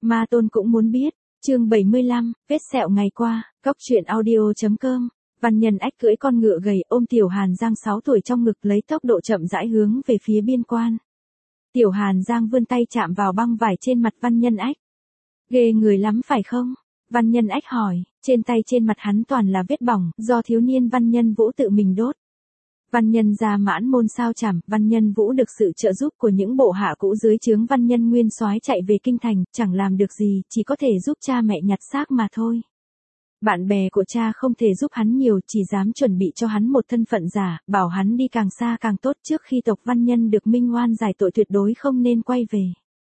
Ma Tôn cũng muốn biết. Chương 75, vết sẹo ngày qua, Cóc truyện audio.com. Văn Nhân Ách cưỡi con ngựa gầy ôm Tiểu Hàn Giang 6 tuổi trong ngực lấy tốc độ chậm rãi hướng về phía biên quan. Tiểu Hàn Giang vươn tay chạm vào băng vải trên mặt Văn Nhân Ách. Ghê người lắm phải không? Văn Nhân Ách hỏi, trên tay trên mặt hắn toàn là vết bỏng, do thiếu niên Văn Nhân Vũ tự mình đốt. Văn Nhân gia mãn môn sao chảm, Văn Nhân Vũ được sự trợ giúp của những bộ hạ cũ dưới trướng Văn Nhân Nguyên Soái chạy về kinh thành, chẳng làm được gì, chỉ có thể giúp cha mẹ nhặt xác mà thôi. Bạn bè của cha không thể giúp hắn nhiều, chỉ dám chuẩn bị cho hắn một thân phận giả, bảo hắn đi càng xa càng tốt, trước khi tộc Văn Nhân được minh oan giải tội tuyệt đối không nên quay về.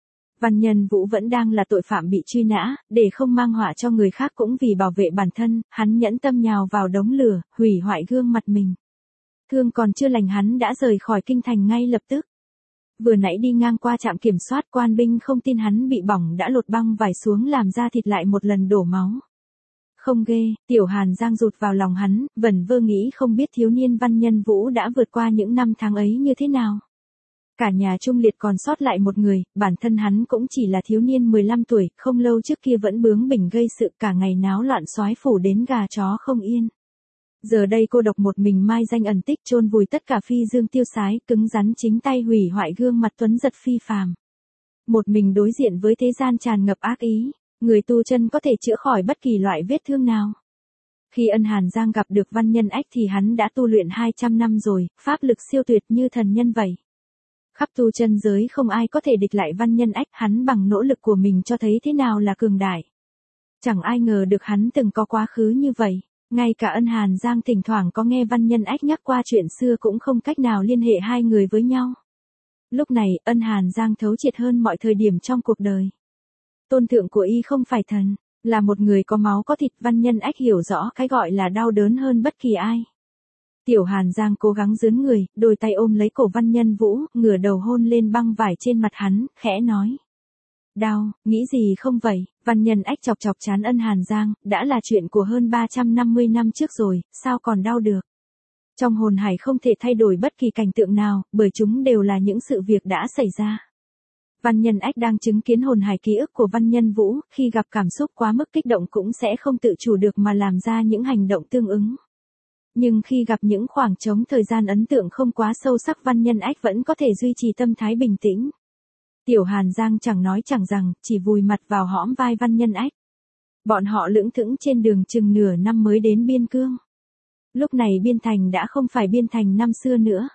Văn Nhân Vũ vẫn đang là tội phạm bị truy nã, để không mang họa cho người khác cũng vì bảo vệ bản thân, hắn nhẫn tâm nhào vào đống lửa, hủy hoại gương mặt mình. Thương còn chưa lành hắn đã rời khỏi kinh thành ngay lập tức. Vừa nãy đi ngang qua trạm kiểm soát, quan binh không tin hắn bị bỏng đã lột băng vải xuống làm da thịt lại một lần đổ máu. Không ghê, Tiểu Hàn Giang rụt vào lòng hắn, vẩn vơ nghĩ không biết thiếu niên Văn Nhân Vũ đã vượt qua những năm tháng ấy như thế nào. Cả nhà trung liệt còn sót lại một người, bản thân hắn cũng chỉ là thiếu niên 15 tuổi, không lâu trước kia vẫn bướng bỉnh gây sự, cả ngày náo loạn soái phủ đến gà chó không yên. Giờ đây cô độc một mình mai danh ẩn tích, chôn vùi tất cả phi dương tiêu sái, cứng rắn chính tay hủy hoại gương mặt tuấn giật phi phàm. Một mình đối diện với thế gian tràn ngập ác ý, người tu chân có thể chữa khỏi bất kỳ loại vết thương nào. Khi Ân Hàn Giang gặp được Văn Nhân Ách thì hắn đã tu luyện 200 năm rồi, pháp lực siêu tuyệt như thần nhân vậy. Khắp tu chân giới không ai có thể địch lại Văn Nhân Ách, hắn bằng nỗ lực của mình cho thấy thế nào là cường đại. Chẳng ai ngờ được hắn từng có quá khứ như vậy. Ngay cả Ân Hàn Giang thỉnh thoảng có nghe Văn Nhân Ách nhắc qua chuyện xưa cũng không cách nào liên hệ hai người với nhau. Lúc này, Ân Hàn Giang thấu triệt hơn mọi thời điểm trong cuộc đời. Tôn thượng của y không phải thần, là một người có máu có thịt. Văn Nhân Ách hiểu rõ cái gọi là đau đớn hơn bất kỳ ai. Tiểu Hàn Giang cố gắng dướn người, đôi tay ôm lấy cổ Văn Nhân Vũ, ngửa đầu hôn lên băng vải trên mặt hắn, khẽ nói. Đau, nghĩ gì không vậy? Văn Nhân Ách chọc chọc trán Ân Hàn Giang, đã là chuyện của hơn 350 năm trước rồi, sao còn đau được? Trong hồn hải không thể thay đổi bất kỳ cảnh tượng nào, bởi chúng đều là những sự việc đã xảy ra. Văn Nhân Ách đang chứng kiến hồn hải ký ức của Văn Nhân Vũ, khi gặp cảm xúc quá mức kích động cũng sẽ không tự chủ được mà làm ra những hành động tương ứng. Nhưng khi gặp những khoảng trống thời gian ấn tượng không quá sâu sắc, Văn Nhân Ách vẫn có thể duy trì tâm thái bình tĩnh. Tiểu Hàn Giang chẳng nói chẳng rằng, chỉ vùi mặt vào hõm vai Văn Nhân Ách. Bọn họ lững thững trên đường chừng nửa năm mới đến biên cương. Lúc này biên thành đã không phải biên thành năm xưa nữa.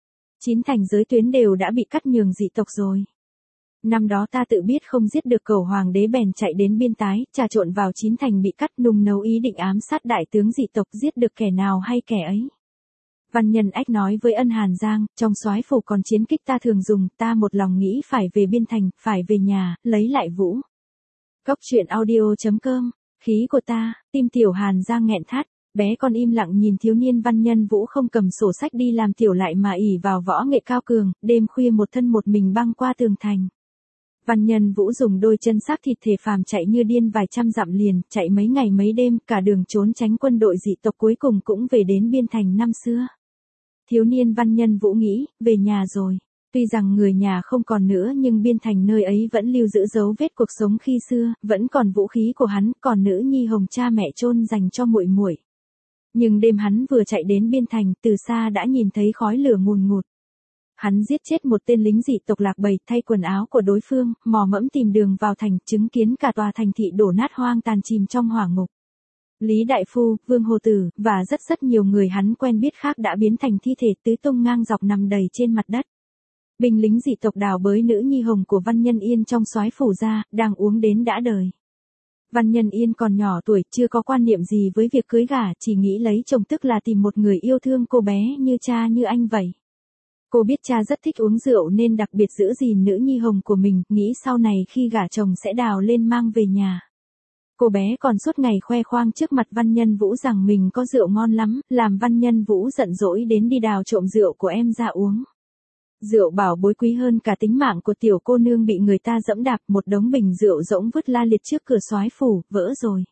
9 thành giới tuyến đều đã bị cắt nhường dị tộc rồi. Năm đó ta tự biết không giết được Cẩu Hoàng đế bèn chạy đến biên tái, trà trộn vào 9 thành bị cắt, nung nấu ý định ám sát đại tướng dị tộc, giết được kẻ nào hay kẻ ấy. Văn Nhân Ách nói với Ân Hàn Giang, trong soái phủ còn chiến kích ta thường dùng, ta một lòng nghĩ phải về biên thành, phải về nhà, lấy lại Vũ. Cóc truyện audio.com, khí của ta, tim Tiểu Hàn Giang nghẹn thắt, bé con im lặng nhìn thiếu niên Văn Nhân Vũ không cầm sổ sách đi làm tiểu lại mà ỷ vào võ nghệ cao cường, đêm khuya một thân một mình băng qua tường thành. Văn Nhân Vũ dùng đôi chân xác thịt thể phàm chạy như điên vài trăm dặm liền, chạy mấy ngày mấy đêm, cả đường trốn tránh quân đội dị tộc, cuối cùng cũng về đến biên thành năm xưa. Thiếu niên Văn Nhân Vũ nghĩ, về nhà rồi. Tuy rằng người nhà không còn nữa nhưng biên thành nơi ấy vẫn lưu giữ dấu vết cuộc sống khi xưa, vẫn còn vũ khí của hắn, còn nữ nhi hồng cha mẹ chôn dành cho muội muội. Nhưng đêm hắn vừa chạy đến biên thành, từ xa đã nhìn thấy khói lửa ngùn ngụt. Hắn giết chết một tên lính dị tộc lạc bầy, thay quần áo của đối phương, mò mẫm tìm đường vào thành, chứng kiến cả tòa thành thị đổ nát hoang tàn chìm trong hỏa ngục. Lý Đại Phu, Vương Hồ Tử, và rất nhiều người hắn quen biết khác đã biến thành thi thể tứ tung ngang dọc nằm đầy trên mặt đất. Binh lính dị tộc đào bới nữ nhi hồng của Văn Nhân Yên trong soái phủ ra, đang uống đến đã đời. Văn Nhân Yên còn nhỏ tuổi, chưa có quan niệm gì với việc cưới gả, chỉ nghĩ lấy chồng tức là tìm một người yêu thương cô bé như cha như anh vậy. Cô biết cha rất thích uống rượu nên đặc biệt giữ gìn nữ nhi hồng của mình, nghĩ sau này khi gả chồng sẽ đào lên mang về nhà. Cô bé còn suốt ngày khoe khoang trước mặt Văn Nhân Vũ rằng mình có rượu ngon lắm, làm Văn Nhân Vũ giận dỗi đến đi đào trộm rượu của em ra uống. Rượu bảo bối quý hơn cả tính mạng của tiểu cô nương bị người ta dẫm đạp, một đống bình rượu rỗng vứt la liệt trước cửa soái phủ, vỡ rồi.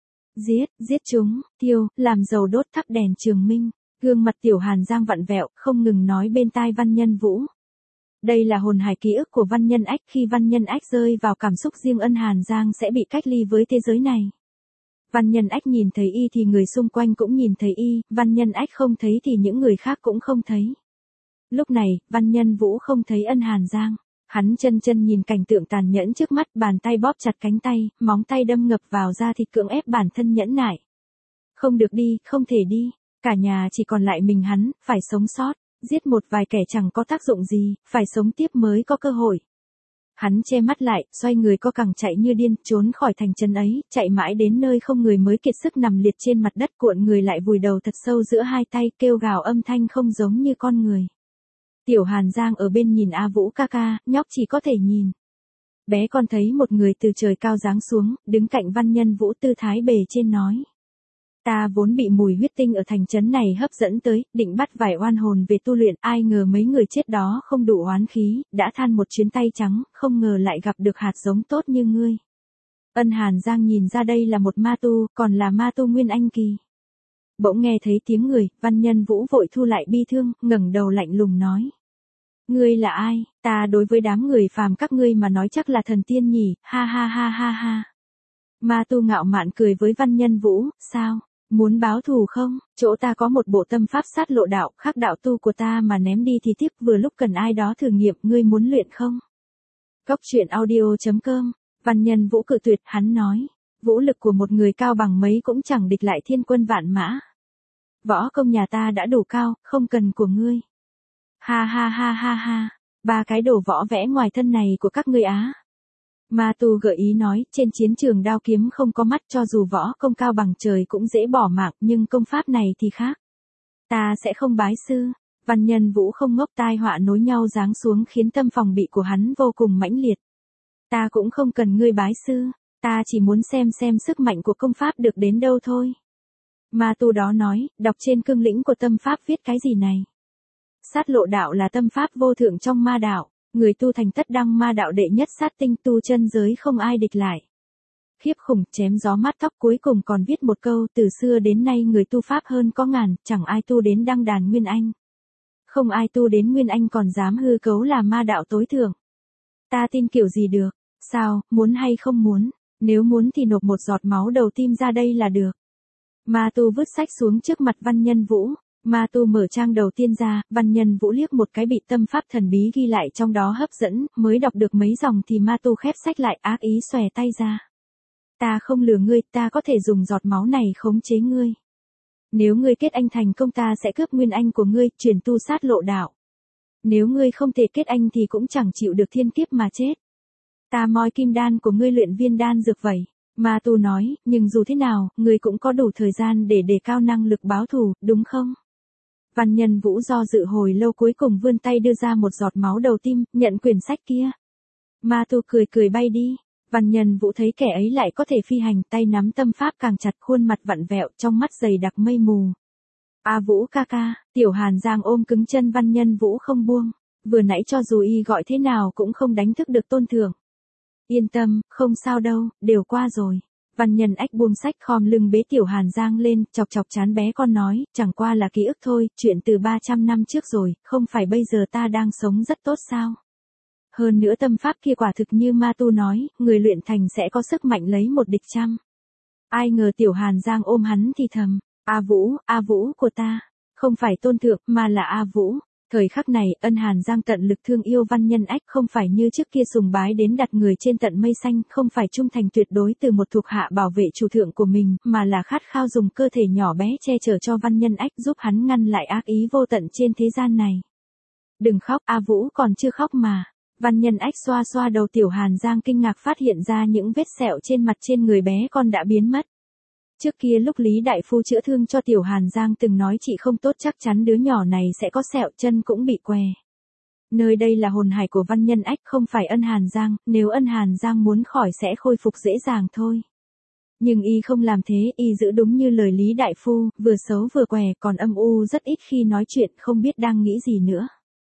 Giết chúng, tiêu, làm dầu đốt thắp đèn trường minh. Gương mặt Tiểu Hàn Giang vặn vẹo, không ngừng nói bên tai Văn Nhân Vũ. Đây là hồn hải ký ức của Văn Nhân Ách, khi Văn Nhân Ách rơi vào cảm xúc riêng Ân Hàn Giang sẽ bị cách ly với thế giới này. Văn Nhân Ách nhìn thấy y thì người xung quanh cũng nhìn thấy y, Văn Nhân Ách không thấy thì những người khác cũng không thấy. Lúc này, Văn Nhân Vũ không thấy Ân Hàn Giang. Hắn chân chân nhìn cảnh tượng tàn nhẫn trước mắt, bàn tay bóp chặt cánh tay, móng tay đâm ngập vào da thịt cưỡng ép bản thân nhẫn nại. Không được đi, không thể đi, cả nhà chỉ còn lại mình hắn, phải sống sót, giết một vài kẻ chẳng có tác dụng gì, phải sống tiếp mới có cơ hội. Hắn che mắt lại, xoay người co cẳng chạy như điên, trốn khỏi thành trấn ấy, chạy mãi đến nơi không người mới kiệt sức nằm liệt trên mặt đất, cuộn người lại vùi đầu thật sâu giữa hai tay, kêu gào âm thanh không giống như con người. Tiểu Hàn Giang ở bên nhìn A Vũ ca ca, nhóc chỉ có thể nhìn. Bé con thấy một người từ trời cao giáng xuống, đứng cạnh Văn Nhân Vũ tư thái bề trên nói. Ta vốn bị mùi huyết tinh ở thành trấn này hấp dẫn tới, định bắt vài oan hồn về tu luyện, ai ngờ mấy người chết đó không đủ oán khí, đã than một chuyến tay trắng, không ngờ lại gặp được hạt giống tốt như ngươi. Ân Hàn Giang nhìn ra đây là một ma tu, còn là ma tu Nguyên Anh kỳ. Bỗng nghe thấy tiếng người, Văn Nhân Vũ vội thu lại bi thương, ngẩng đầu lạnh lùng nói. Ngươi là ai, ta đối với đám người phàm các ngươi mà nói chắc là thần tiên nhỉ, ha ha ha ha ha. Ma tu ngạo mạn cười với Văn Nhân Vũ, sao, muốn báo thù không, chỗ ta có một bộ tâm pháp sát lộ đạo, khác đạo tu của ta mà ném đi thì tiếc, vừa lúc cần ai đó thử nghiệm, ngươi muốn luyện không? Cốc truyện audio.com, Văn Nhân Vũ cự tuyệt, hắn nói, vũ lực của một người cao bằng mấy cũng chẳng địch lại thiên quân vạn mã. Võ công nhà ta đã đủ cao, không cần của ngươi. Ha ha ha ha ha, ba cái đồ võ vẽ ngoài thân này của các ngươi á. Ma tu gợi ý nói, trên chiến trường đao kiếm không có mắt, cho dù võ công cao bằng trời cũng dễ bỏ mạng, nhưng công pháp này thì khác. Ta sẽ không bái sư. Văn Nhân Vũ không ngốc, tai họa nối nhau giáng xuống khiến tâm phòng bị của hắn vô cùng mãnh liệt. Ta cũng không cần ngươi bái sư, ta chỉ muốn xem sức mạnh của công pháp được đến đâu thôi. Ma tu đó nói, đọc trên cương lĩnh của tâm pháp viết cái gì này? Sát lộ đạo là tâm pháp vô thượng trong ma đạo, người tu thành tất đăng ma đạo đệ nhất sát tinh, tu chân giới không ai địch lại. Khiếp khủng, chém gió mát tóc, cuối cùng còn viết một câu, từ xưa đến nay người tu pháp hơn có ngàn, chẳng ai tu đến đăng đàn Nguyên Anh. Không ai tu đến Nguyên Anh còn dám hư cấu là ma đạo tối thượng. Ta tin kiểu gì được, sao, muốn hay không muốn, nếu muốn thì nộp một giọt máu đầu tim ra đây là được. Ma tu vứt sách xuống trước mặt Văn Nhân Vũ. Ma tu mở trang đầu tiên ra, Văn Nhân Vũ liếc một cái bị tâm pháp thần bí ghi lại trong đó hấp dẫn, mới đọc được mấy dòng thì ma tu khép sách lại, ác ý xòe tay ra. Ta không lừa ngươi, ta có thể dùng giọt máu này khống chế ngươi. Nếu ngươi kết anh thành công ta sẽ cướp Nguyên Anh của ngươi, chuyển tu sát lộ đạo. Nếu ngươi không thể kết anh thì cũng chẳng chịu được thiên kiếp mà chết. Ta moi kim đan của ngươi luyện viên đan dược vậy. Ma tu nói, nhưng dù thế nào, ngươi cũng có đủ thời gian để đề cao năng lực báo thù, đúng không? Văn Nhân Vũ do dự hồi lâu cuối cùng vươn tay đưa ra một giọt máu đầu tim, nhận quyển sách kia. Ma tu cười cười bay đi. Văn Nhân Vũ thấy kẻ ấy lại có thể phi hành, tay nắm tâm pháp càng chặt, khuôn mặt vặn vẹo, trong mắt dày đặc mây mù. A Vũ ca ca, Tiểu Hàn Giang ôm cứng chân Văn Nhân Vũ không buông. Vừa nãy cho dù y gọi thế nào cũng không đánh thức được tôn thượng. Yên tâm, không sao đâu, đều qua rồi. Văn Nhân Ách buông sách khom lưng bế Tiểu Hàn Giang lên, chọc chọc trán bé con nói, chẳng qua là ký ức thôi, chuyện từ 300 năm trước rồi, không phải bây giờ ta đang sống rất tốt sao? Hơn nữa tâm pháp kia quả thực như ma tu nói, người luyện thành sẽ có sức mạnh lấy một địch trăm. Ai ngờ Tiểu Hàn Giang ôm hắn thì thầm, A Vũ của ta, không phải tôn thượng mà là A Vũ. Thời khắc này, Ân Hàn Giang tận lực thương yêu Văn Nhân Ách, không phải như trước kia sùng bái đến đặt người trên tận mây xanh, không phải trung thành tuyệt đối từ một thuộc hạ bảo vệ chủ thượng của mình, mà là khát khao dùng cơ thể nhỏ bé che chở cho Văn Nhân Ách, giúp hắn ngăn lại ác ý vô tận trên thế gian này. Đừng khóc, A Vũ còn chưa khóc mà. Văn Nhân Ách xoa xoa đầu Tiểu Hàn Giang, kinh ngạc phát hiện ra những vết sẹo trên mặt trên người bé con đã biến mất. Trước kia lúc Lý Đại Phu chữa thương cho Tiểu Hàn Giang từng nói chị không tốt, chắc chắn đứa nhỏ này sẽ có sẹo, chân cũng bị què. Nơi đây là hồn hải của Văn Nhân Ách, không phải Ân Hàn Giang, nếu Ân Hàn Giang muốn khỏi sẽ khôi phục dễ dàng thôi. Nhưng y không làm thế, y giữ đúng như lời Lý Đại Phu, vừa xấu vừa què, còn âm u rất ít khi nói chuyện, không biết đang nghĩ gì nữa.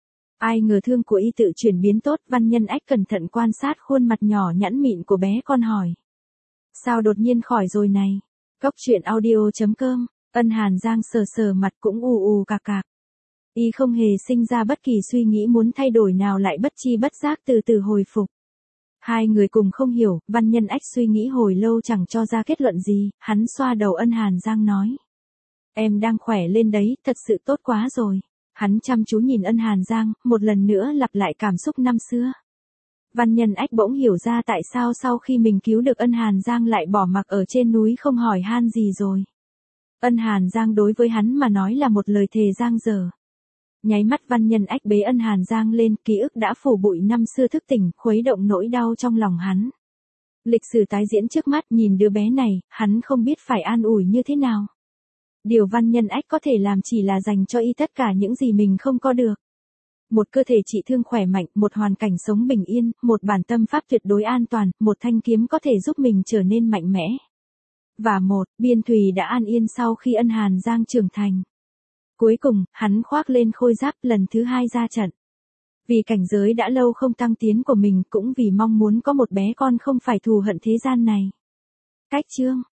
Ai ngờ thương của y tự chuyển biến tốt, Văn Nhân Ách cẩn thận quan sát khuôn mặt nhỏ nhẵn mịn của bé con hỏi. Sao đột nhiên khỏi rồi này? Cốc truyện audio.com, Ân Hàn Giang sờ sờ mặt cũng ù ù cạc cạc. Y không hề sinh ra bất kỳ suy nghĩ muốn thay đổi nào, lại bất chi bất giác từ từ hồi phục. Hai người cùng không hiểu, Văn Nhân Ách suy nghĩ hồi lâu chẳng cho ra kết luận gì, hắn xoa đầu Ân Hàn Giang nói. Em đang khỏe lên đấy, thật sự tốt quá rồi. Hắn chăm chú nhìn Ân Hàn Giang, một lần nữa lặp lại cảm xúc năm xưa. Văn Nhân Ách bỗng hiểu ra tại sao sau khi mình cứu được Ân Hàn Giang lại bỏ mặc ở trên núi không hỏi han gì rồi. Ân Hàn Giang đối với hắn mà nói là một lời thề giang dở. Nháy mắt Văn Nhân Ách bế Ân Hàn Giang lên, ký ức đã phủ bụi năm xưa thức tỉnh, khuấy động nỗi đau trong lòng hắn. Lịch sử tái diễn trước mắt, nhìn đứa bé này, hắn không biết phải an ủi như thế nào. Điều Văn Nhân Ách có thể làm chỉ là dành cho y tất cả những gì mình không có được. Một cơ thể trị thương khỏe mạnh, một hoàn cảnh sống bình yên, một bản tâm pháp tuyệt đối an toàn, một thanh kiếm có thể giúp mình trở nên mạnh mẽ. Và một biên thùy đã an yên sau khi Ân Hàn Giang trưởng thành. Cuối cùng, hắn khoác lên khôi giáp lần thứ 2 ra trận. Vì cảnh giới đã lâu không tăng tiến của mình, cũng vì mong muốn có một bé con không phải thù hận thế gian này. Cách chương